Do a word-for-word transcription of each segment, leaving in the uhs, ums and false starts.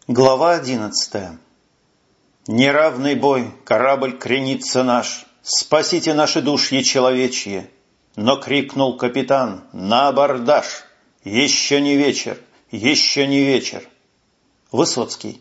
Глава одиннадцатая. Неравный бой, корабль кренится наш, спасите наши души человечьи. Но крикнул капитан: на абордаж! Еще не вечер, еще не вечер. Высоцкий.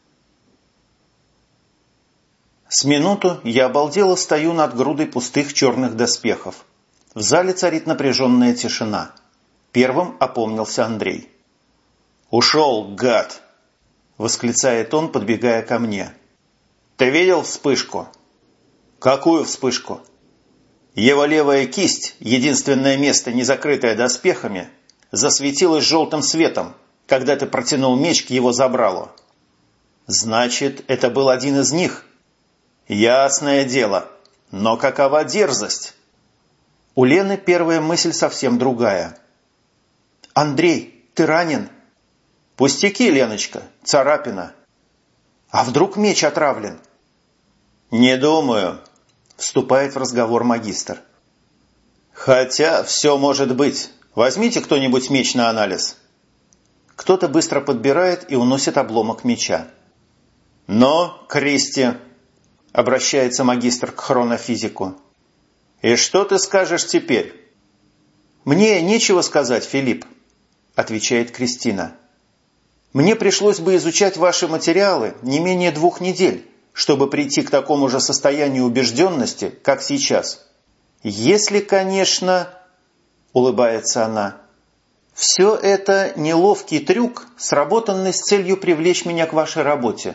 С минуту я обалдело стою над грудой пустых черных доспехов. В зале царит напряженная тишина. Первым опомнился Андрей. «Ушел, гад!» — восклицает он, подбегая ко мне. «Ты видел вспышку?» «Какую вспышку?» Его левая кисть, единственное место, не закрытое доспехами, засветилась желтым светом, когда ты протянул меч к его забралу. «Значит, это был один из них?» «Ясное дело. Но какова дерзость?» У Лены первая мысль совсем другая. «Андрей, ты ранен?» «Пустяки, Леночка, царапина». «А вдруг меч отравлен?» «Не думаю», — вступает в разговор магистр. «Хотя все может быть. Возьмите кто-нибудь меч на анализ». Кто-то быстро подбирает и уносит обломок меча. «Но, Кристи», — обращается магистр к хронофизику, — «и что ты скажешь теперь?» «Мне нечего сказать, Филипп», — отвечает Кристина. «Мне пришлось бы изучать ваши материалы не менее двух недель, чтобы прийти к такому же состоянию убежденности, как сейчас. Если, конечно...» — улыбается она. «Все это неловкий трюк, сработанный с целью привлечь меня к вашей работе».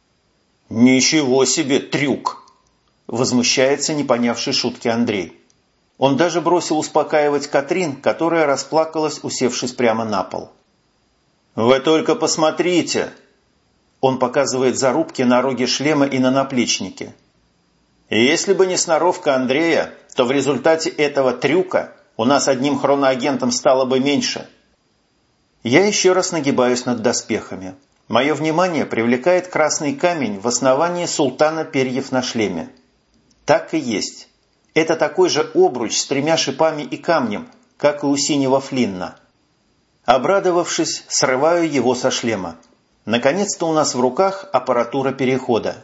«Ничего себе трюк!» — возмущается не понявший шутки Андрей. Он даже бросил успокаивать Катрин, которая расплакалась, усевшись прямо на пол. «Вы только посмотрите!» Он показывает зарубки на роге шлема и на наплечнике. «Если бы не сноровка Андрея, то в результате этого трюка у нас одним хроноагентом стало бы меньше». Я еще раз нагибаюсь над доспехами. Мое внимание привлекает красный камень в основании султана перьев на шлеме. Так и есть. Это такой же обруч с тремя шипами и камнем, как и у синего флинна. Обрадовавшись, срываю его со шлема. Наконец-то у нас в руках аппаратура перехода.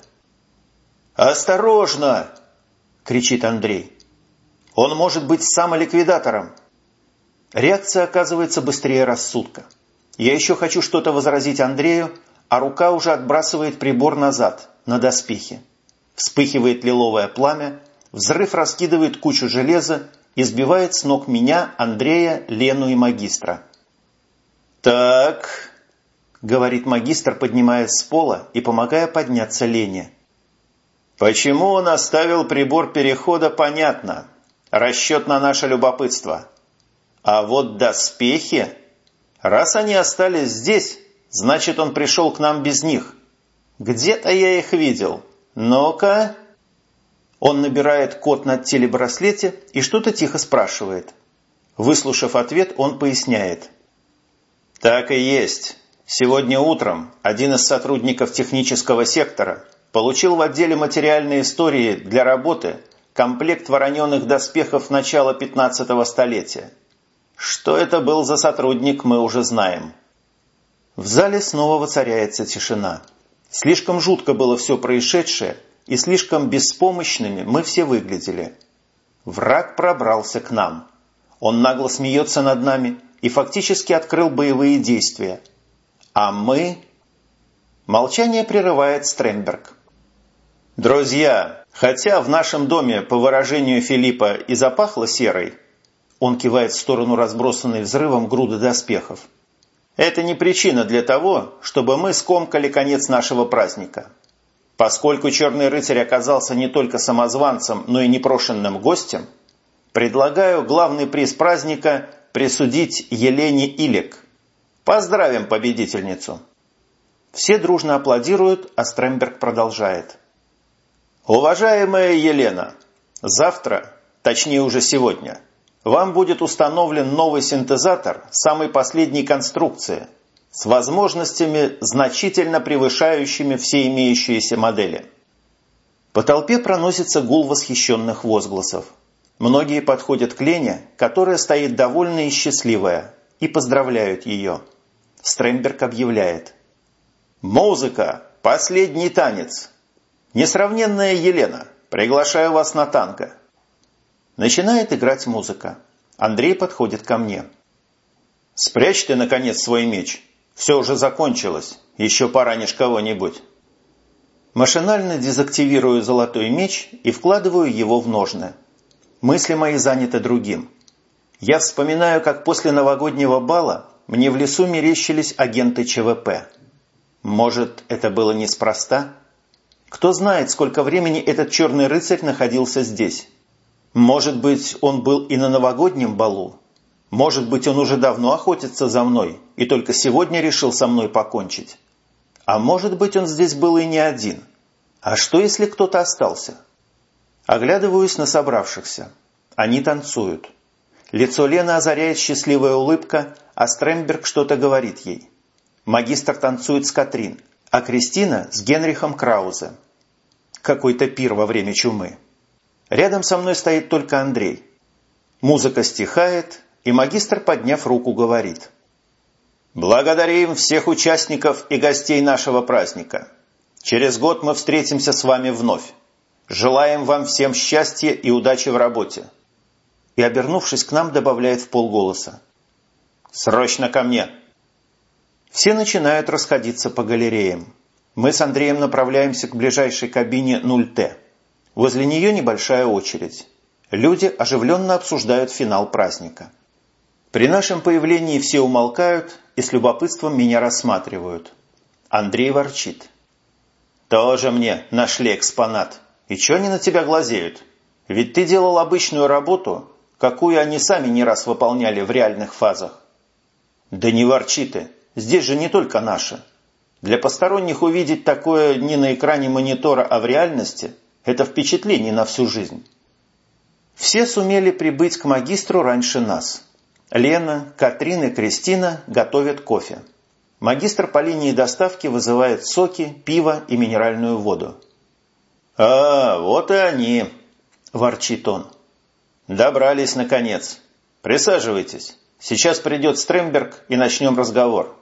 «Осторожно!» – кричит Андрей. «Он может быть самоликвидатором». Реакция оказывается быстрее рассудка. Я еще хочу что-то возразить Андрею, а рука уже отбрасывает прибор назад, на доспехи. Вспыхивает лиловое пламя, взрыв раскидывает кучу железа и сбивает с ног меня, Андрея, Лену и магистра. «Так», — говорит магистр, поднимаясь с пола и помогая подняться Лене. «Почему он оставил прибор перехода, понятно. Расчет на наше любопытство. А вот доспехи... Раз они остались здесь, значит, он пришел к нам без них. Где-то я их видел. Ну-ка...» Он набирает код на телебраслете и что-то тихо спрашивает. Выслушав ответ, он поясняет. «Так и есть. Сегодня утром один из сотрудников технического сектора получил в отделе материальной истории для работы комплект вороненых доспехов начала пятнадцатого столетия. Что это был за сотрудник, мы уже знаем». В зале снова воцаряется тишина. Слишком жутко было все происшедшее, и слишком беспомощными мы все выглядели. Враг пробрался к нам. Он нагло смеется над нами и фактически открыл боевые действия. А мы... Молчание прерывает Стремберг. «Друзья, хотя в нашем доме, по выражению Филиппа, и запахло серой», он кивает в сторону разбросанной взрывом груды доспехов, «это не причина для того, чтобы мы скомкали конец нашего праздника. Поскольку Черный рыцарь оказался не только самозванцем, но и непрошенным гостем, предлагаю главный приз праздника присудить Елене Илек. Поздравим победительницу». Все дружно аплодируют, а Стремберг продолжает. «Уважаемая Елена, завтра, точнее уже сегодня, вам будет установлен новый синтезатор самой последней конструкции с возможностями, значительно превышающими все имеющиеся модели». По толпе проносится гул восхищенных возгласов. Многие подходят к Лене, которая стоит довольная и счастливая, и поздравляют ее. Стремберг объявляет. Музыка! Последний танец! Несравненная Елена, приглашаю вас на танго. Начинает играть музыка. Андрей подходит ко мне. Спрячь ты, наконец, свой меч. Все уже закончилось. Еще поранишь кого-нибудь. Машинально дезактивирую золотой меч и вкладываю его в ножны. Мысли мои заняты другим. Я вспоминаю, как после новогоднего бала мне в лесу мерещились агенты ЧВП. Может, это было неспроста? Кто знает, сколько времени этот черный рыцарь находился здесь? Может быть, он был и на новогоднем балу? Может быть, он уже давно охотится за мной и только сегодня решил со мной покончить? А может быть, он здесь был и не один? А что, если кто-то остался? Оглядываюсь на собравшихся. Они танцуют. Лицо Лены озаряет счастливая улыбка, а Стремберг что-то говорит ей. Магистр танцует с Катрин, а Кристина с Генрихом Краузе. Какой-то пир во время чумы. Рядом со мной стоит только Андрей. Музыка стихает, и магистр, подняв руку, говорит. «Благодарим всех участников и гостей нашего праздника. Через год мы встретимся с вами вновь. Желаем вам всем счастья и удачи в работе». И, обернувшись к нам, добавляет в полголоса. «Срочно ко мне!» Все начинают расходиться по галереям. Мы с Андреем направляемся к ближайшей кабине нуль тэ. Возле нее небольшая очередь. Люди оживленно обсуждают финал праздника. При нашем появлении все умолкают и с любопытством меня рассматривают. Андрей ворчит. «Тоже мне нашли экспонат. И чё они на тебя глазеют? Ведь ты делал обычную работу, какую они сами не раз выполняли в реальных фазах». «Да не ворчи ты. Здесь же не только наши. Для посторонних увидеть такое не на экране монитора, а в реальности – это впечатление на всю жизнь». Все сумели прибыть к магистру раньше нас. Лена, Катрин и Кристина готовят кофе. Магистр по линии доставки вызывает соки, пиво и минеральную воду. «А, вот и они!» – ворчит он. «Добрались, наконец. Присаживайтесь. Сейчас придет Стремберг и начнем разговор».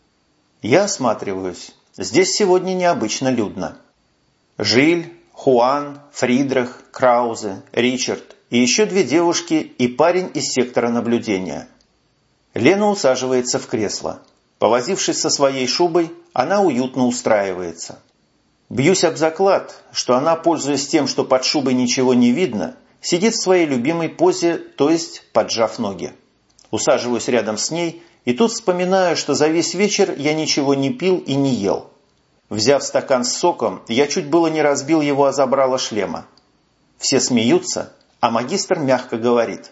Я осматриваюсь. Здесь сегодня необычно людно. Жиль, Хуан, Фридрих, Краузе, Ричард и еще две девушки и парень из сектора наблюдения. Лена усаживается в кресло. Повозившись со своей шубой, она уютно устраивается. Бьюсь об заклад, что она, пользуясь тем, что под шубой ничего не видно, сидит в своей любимой позе, то есть поджав ноги. Усаживаюсь рядом с ней и тут вспоминаю, что за весь вечер я ничего не пил и не ел. Взяв стакан с соком, я чуть было не разбил его о забрало шлема. Все смеются, а магистр мягко говорит.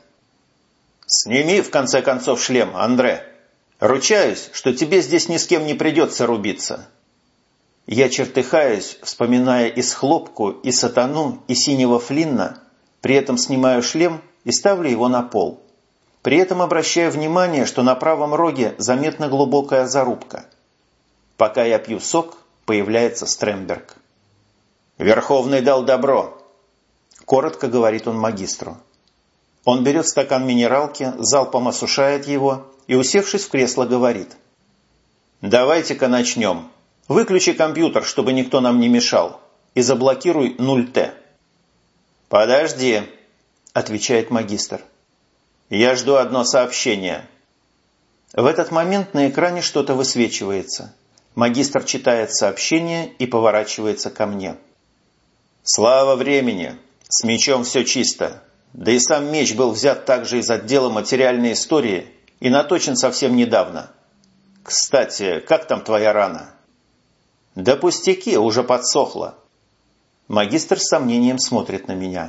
«Сними, в конце концов, шлем, Андре. Ручаюсь, что тебе здесь ни с кем не придется рубиться». Я чертыхаюсь, вспоминая и Схлопку, и Сатану, и Синего Флинна, при этом снимаю шлем и ставлю его на пол. При этом обращаю внимание, что на правом роге заметна глубокая зарубка. Пока я пью сок, появляется Стремберг. «Верховный дал добро», – коротко говорит он магистру. Он берет стакан минералки, залпом осушает его и, усевшись в кресло, говорит. «Давайте-ка начнем. Выключи компьютер, чтобы никто нам не мешал, и заблокируй нуль тэ». «Подожди», – отвечает магистр. «Я жду одно сообщение». В этот момент на экране что-то высвечивается. Магистр читает сообщение и поворачивается ко мне. «Слава времени! С мечом все чисто. Да и сам меч был взят также из отдела материальной истории и наточен совсем недавно. Кстати, как там твоя рана?» «Да пустяки, уже подсохла». Магистр с сомнением смотрит на меня.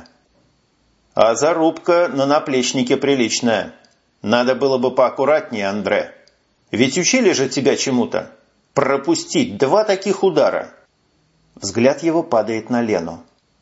«А зарубка на наплечнике приличная. Надо было бы поаккуратнее, Андре. Ведь учили же тебя чему-то. Пропустить два таких удара». Взгляд его падает на Лену.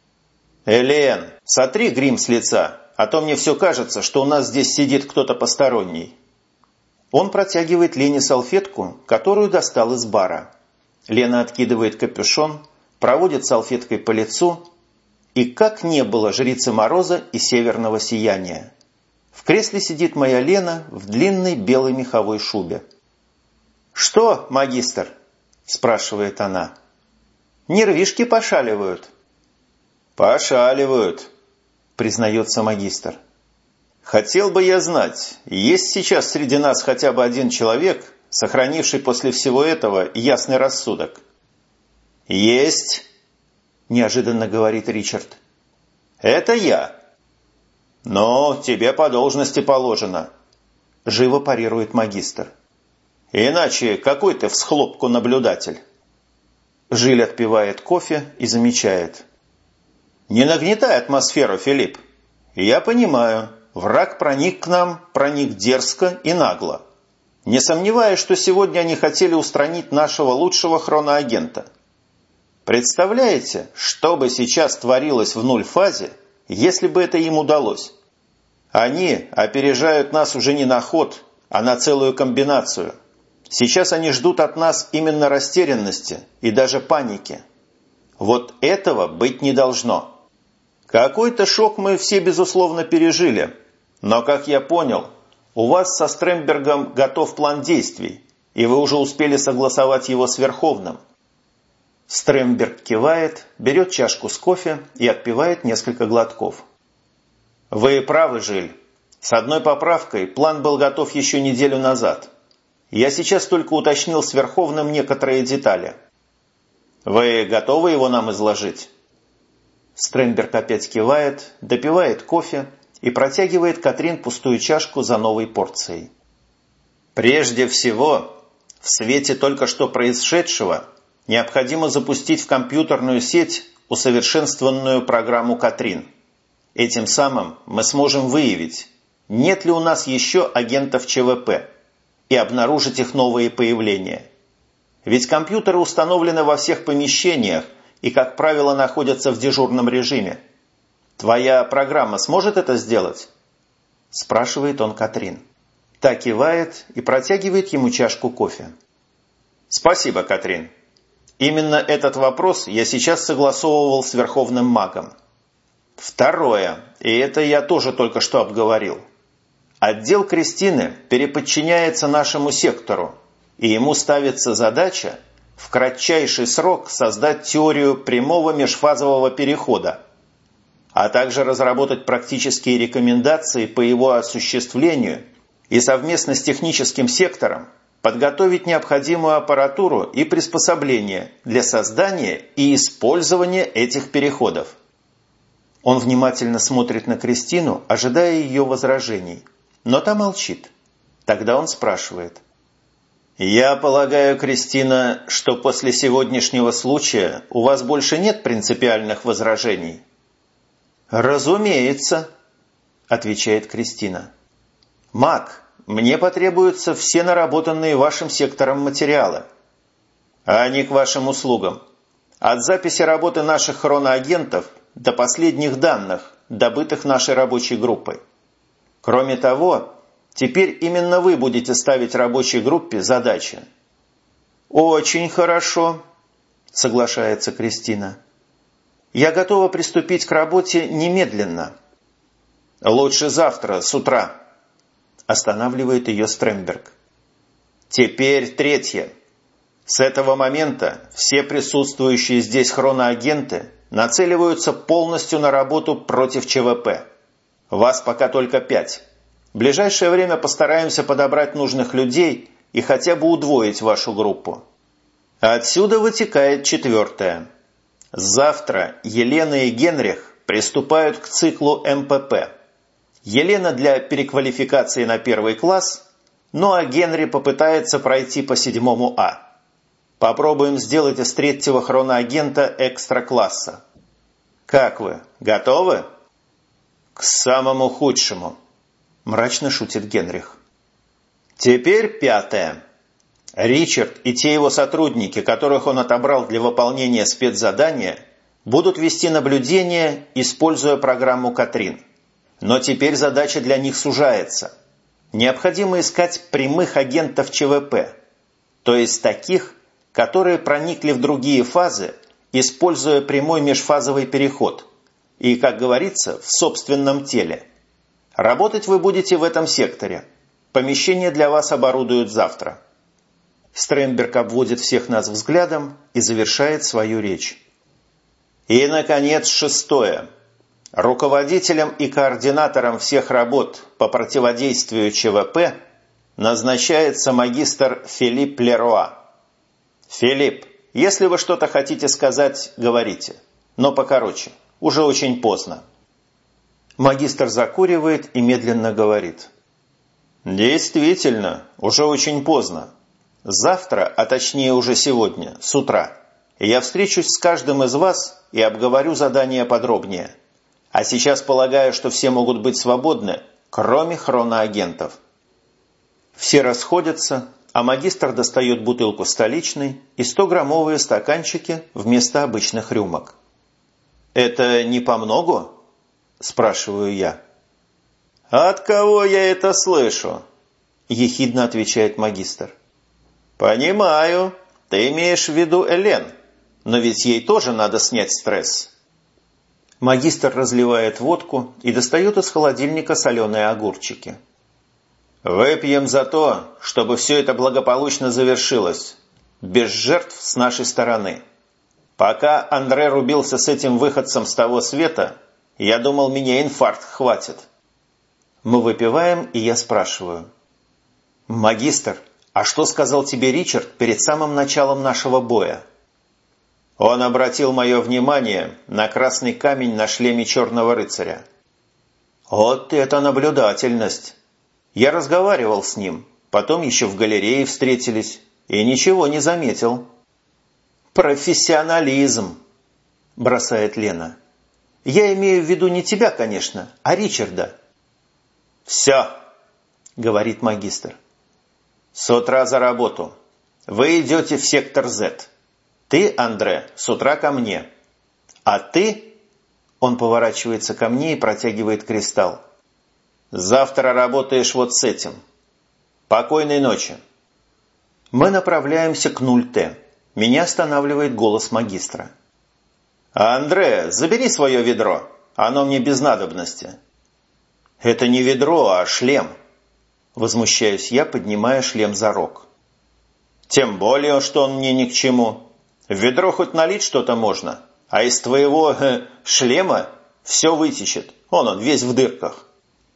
«Элен, сотри грим с лица, а то мне все кажется, что у нас здесь сидит кто-то посторонний». Он протягивает Лене салфетку, которую достал из бара. Лена откидывает капюшон, проводит салфеткой по лицу, и как не было жрицы Мороза и Северного Сияния. В кресле сидит моя Лена в длинной белой меховой шубе. «Что, магистр?» – спрашивает она. «Нервишки пошаливают». «Пошаливают», – признается магистр. «Хотел бы я знать, есть сейчас среди нас хотя бы один человек, сохранивший после всего этого ясный рассудок?» «Есть», – неожиданно говорит Ричард. «Это я». «Но тебе по должности положено», – живо парирует магистр. «Иначе какой ты всхлопку наблюдатель?» Жиль отпивает кофе и замечает. «Не нагнетай атмосферу, Филипп. Я понимаю, враг проник к нам, проник дерзко и нагло. Не сомневаюсь, что сегодня они хотели устранить нашего лучшего хроноагента. Представляете, что бы сейчас творилось в нуль-фазе, если бы это им удалось? Они опережают нас уже не на ход, а на целую комбинацию. Сейчас они ждут от нас именно растерянности и даже паники. Вот этого быть не должно. Какой-то шок мы все, безусловно, пережили. Но, как я понял, у вас со Стрембергом готов план действий, и вы уже успели согласовать его с Верховным». Стремберг кивает, берет чашку с кофе и отпивает несколько глотков. «Вы правы, Жиль. С одной поправкой план был готов еще неделю назад. Я сейчас только уточнил с Верховным некоторые детали. Вы готовы его нам изложить?» Стремберг опять кивает, допивает кофе и протягивает Катрин пустую чашку за новой порцией. «Прежде всего, в свете только что происшедшего, необходимо запустить в компьютерную сеть усовершенствованную программу Катрин. Этим самым мы сможем выявить, нет ли у нас еще агентов ЧВП, и обнаружить их новые появления. Ведь компьютеры установлены во всех помещениях и, как правило, находятся в дежурном режиме. Твоя программа сможет это сделать?» – спрашивает он Катрин. Та кивает и протягивает ему чашку кофе. «Спасибо, Катрин. Именно этот вопрос я сейчас согласовывал с Верховным магом. Второе, и это я тоже только что обговорил. Отдел Кристины переподчиняется нашему сектору, и ему ставится задача в кратчайший срок создать теорию прямого межфазового перехода, а также разработать практические рекомендации по его осуществлению и совместно с техническим сектором подготовить необходимую аппаратуру и приспособления для создания и использования этих переходов. Он внимательно смотрит на Кристину, ожидая ее возражений, но та молчит. Тогда он спрашивает. «Я полагаю, Кристина, что после сегодняшнего случая у вас больше нет принципиальных возражений?» «Разумеется», – отвечает Кристина. «Маг, мне потребуются все наработанные вашим сектором материалы. А они к вашим услугам. От записи работы наших хроноагентов до последних данных, добытых нашей рабочей группой. Кроме того, теперь именно вы будете ставить рабочей группе задачи». «Очень хорошо», – соглашается Кристина. «Я готова приступить к работе немедленно». «Лучше завтра, с утра», – останавливает ее Стремберг. «Теперь третье. С этого момента все присутствующие здесь хроноагенты нацеливаются полностью на работу против ЧВП. Вас пока только пять. В ближайшее время постараемся подобрать нужных людей и хотя бы удвоить вашу группу. Отсюда вытекает четвертое. Завтра Елена и Генрих приступают к циклу эм пэ пэ. Елена для переквалификации на первый класс, ну а Генри попытается пройти по седьмому А. Попробуем сделать из третьего хроноагента экстра-класса. Как вы, готовы?» «К самому худшему», – мрачно шутит Генрих. «Теперь пятое. Ричард и те его сотрудники, которых он отобрал для выполнения спецзадания, будут вести наблюдение, используя программу Катрин. Но теперь задача для них сужается. Необходимо искать прямых агентов ЧВП, то есть таких, которые проникли в другие фазы, используя прямой межфазовый переход и, как говорится, в собственном теле. Работать вы будете в этом секторе. Помещение для вас оборудуют завтра». Стремберг обводит всех нас взглядом и завершает свою речь. И, наконец, шестое. Руководителем и координатором всех работ по противодействию ЧВП назначается магистр Филипп Леруа. Филипп, если вы что-то хотите сказать, говорите. Но покороче, уже очень поздно. Магистр закуривает и медленно говорит. Действительно, уже очень поздно. Завтра, а точнее уже сегодня, с утра, я встречусь с каждым из вас и обговорю задание подробнее. А сейчас полагаю, что все могут быть свободны, кроме хроноагентов. Все расходятся, а магистр достает бутылку столичной и стограммовые стаканчики вместо обычных рюмок. «Это не помногу?» – спрашиваю я. «От кого я это слышу?» – ехидно отвечает магистр. «Понимаю, ты имеешь в виду Элен, но ведь ей тоже надо снять стресс». Магистр разливает водку и достает из холодильника соленые огурчики. «Выпьем за то, чтобы все это благополучно завершилось, без жертв с нашей стороны. Пока Андре рубился с этим выходцем с того света, я думал, меня инфаркт хватит». Мы выпиваем, и я спрашиваю. «Магистр, а что сказал тебе Ричард перед самым началом нашего боя?» Он обратил мое внимание на красный камень на шлеме черного рыцаря. Вот это наблюдательность! Я разговаривал с ним, потом еще в галерее встретились, и ничего не заметил. «Профессионализм!» – бросает Лена. «Я имею в виду не тебя, конечно, а Ричарда». «Все!» – говорит магистр. «С утра за работу. Вы идете в сектор Z. Ты, Андре, с утра ко мне. А ты...» Он поворачивается ко мне и протягивает кристалл. «Завтра работаешь вот с этим. Покойной ночи». Мы направляемся к нуль Т. Меня останавливает голос магистра. «Андре, забери свое ведро. Оно мне без надобности». «Это не ведро, а шлем». Возмущаюсь я, поднимая шлем за рог. «Тем более, что он мне ни к чему. В ведро хоть налить что-то можно, а из твоего э, шлема все вытечет. Он, он весь в дырках».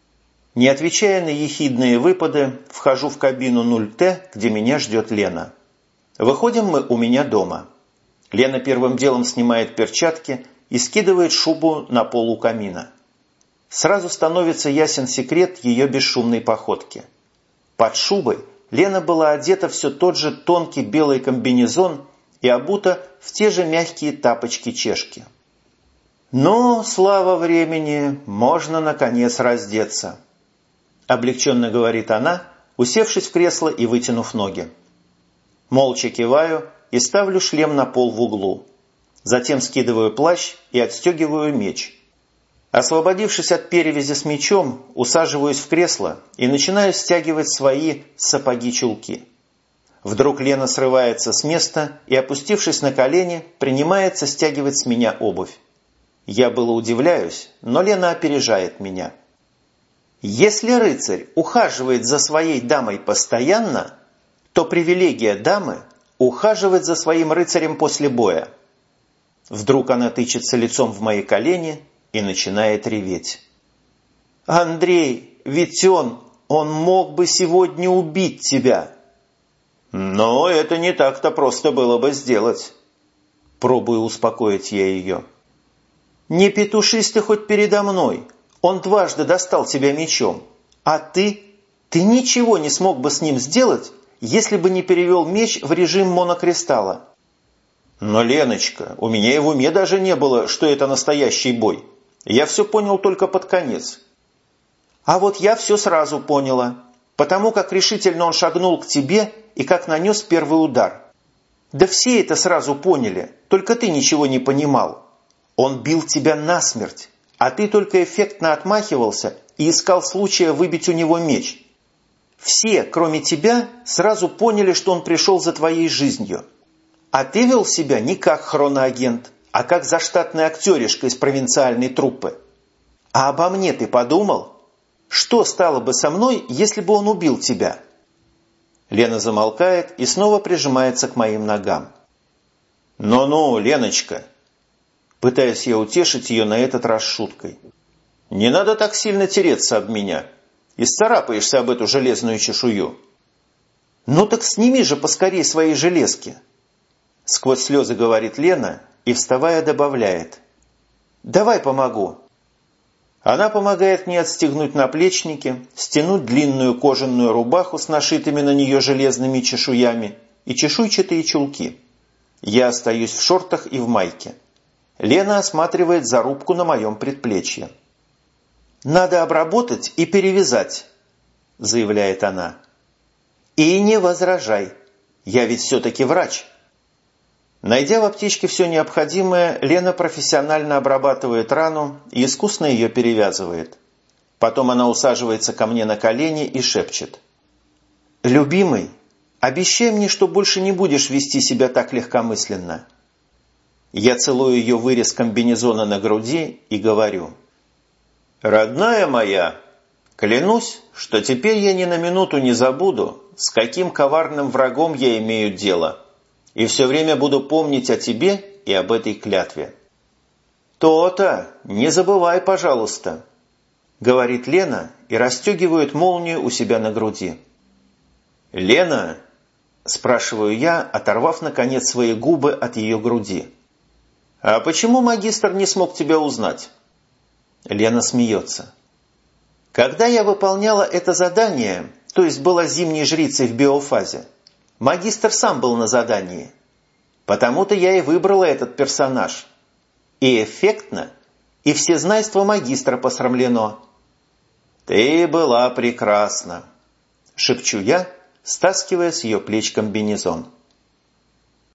Не отвечая на ехидные выпады, вхожу в кабину нуль Т, где меня ждет Лена. Выходим мы у меня дома. Лена первым делом снимает перчатки и скидывает шубу на пол у камина. Сразу становится ясен секрет ее бесшумной походки. Под шубой Лена была одета все тот же тонкий белый комбинезон и обута в те же мягкие тапочки-чешки. «Ну, слава времени, можно, наконец, раздеться», – облегченно говорит она, усевшись в кресло и вытянув ноги. Молча киваю и ставлю шлем на пол в углу. Затем скидываю плащ и отстегиваю меч. Освободившись от перевязи с мечом, усаживаюсь в кресло и начинаю стягивать свои сапоги-чулки. Вдруг Лена срывается с места и, опустившись на колени, принимается стягивать с меня обувь. Я было удивляюсь, но Лена опережает меня. Если рыцарь ухаживает за своей дамой постоянно, то привилегия дамы – ухаживать за своим рыцарем после боя. Вдруг она тычется лицом в мои колени и начинает реветь. «Андрей, ведь он, он мог бы сегодня убить тебя!» «Но это не так-то просто было бы сделать». Пробую успокоить я ее. «Не петушись ты хоть передо мной. Он дважды достал тебя мечом. А ты? Ты ничего не смог бы с ним сделать, если бы не перевел меч в режим монокристалла». «Но, Леночка, у меня и в уме даже не было, что это настоящий бой. Я все понял только под конец». «А вот я все сразу поняла, потому как решительно он шагнул к тебе и как нанес первый удар. Да все это сразу поняли, только ты ничего не понимал. Он бил тебя насмерть, а ты только эффектно отмахивался и искал случая выбить у него меч. Все, кроме тебя, сразу поняли, что он пришел за твоей жизнью. А ты вел себя не как хроноагент, а как заштатный актеришка из провинциальной труппы. А обо мне ты подумал? Что стало бы со мной, если бы он убил тебя?» Лена замолкает и снова прижимается к моим ногам. «Ну-ну, Леночка!» Пытаюсь я утешить ее на этот раз шуткой. «Не надо так сильно тереться об меня. Исцарапаешься об эту железную чешую». «Ну так сними же поскорей свои железки!» Сквозь слезы говорит Лена и, вставая, добавляет. «Давай помогу». Она помогает мне отстегнуть наплечники, стянуть длинную кожаную рубаху с нашитыми на нее железными чешуями и чешуйчатые чулки. Я остаюсь в шортах и в майке. Лена осматривает зарубку на моем предплечье. «Надо обработать и перевязать», – заявляет она. «И не возражай. Я ведь все-таки врач». Найдя в аптечке все необходимое, Лена профессионально обрабатывает рану и искусно ее перевязывает. Потом она усаживается ко мне на колени и шепчет. «Любимый, обещай мне, что больше не будешь вести себя так легкомысленно». Я целую ее вырез комбинезона на груди и говорю. «Родная моя, клянусь, что теперь я ни на минуту не забуду, с каким коварным врагом я имею дело, и все время буду помнить о тебе и об этой клятве». «То-то, не забывай, пожалуйста», — говорит Лена и расстегивает молнию у себя на груди. «Лена?» – спрашиваю я, оторвав, наконец, свои губы от ее груди. «А почему магистр не смог тебя узнать?» Лена смеется. «Когда я выполняла это задание, то есть была зимней жрицей в биофазе, магистр сам был на задании. Потому-то я и выбрала этот персонаж. И эффектно, и всезнайство магистра посрамлено». «Ты была прекрасна», – шепчу я, стаскивая с ее плеч комбинезон.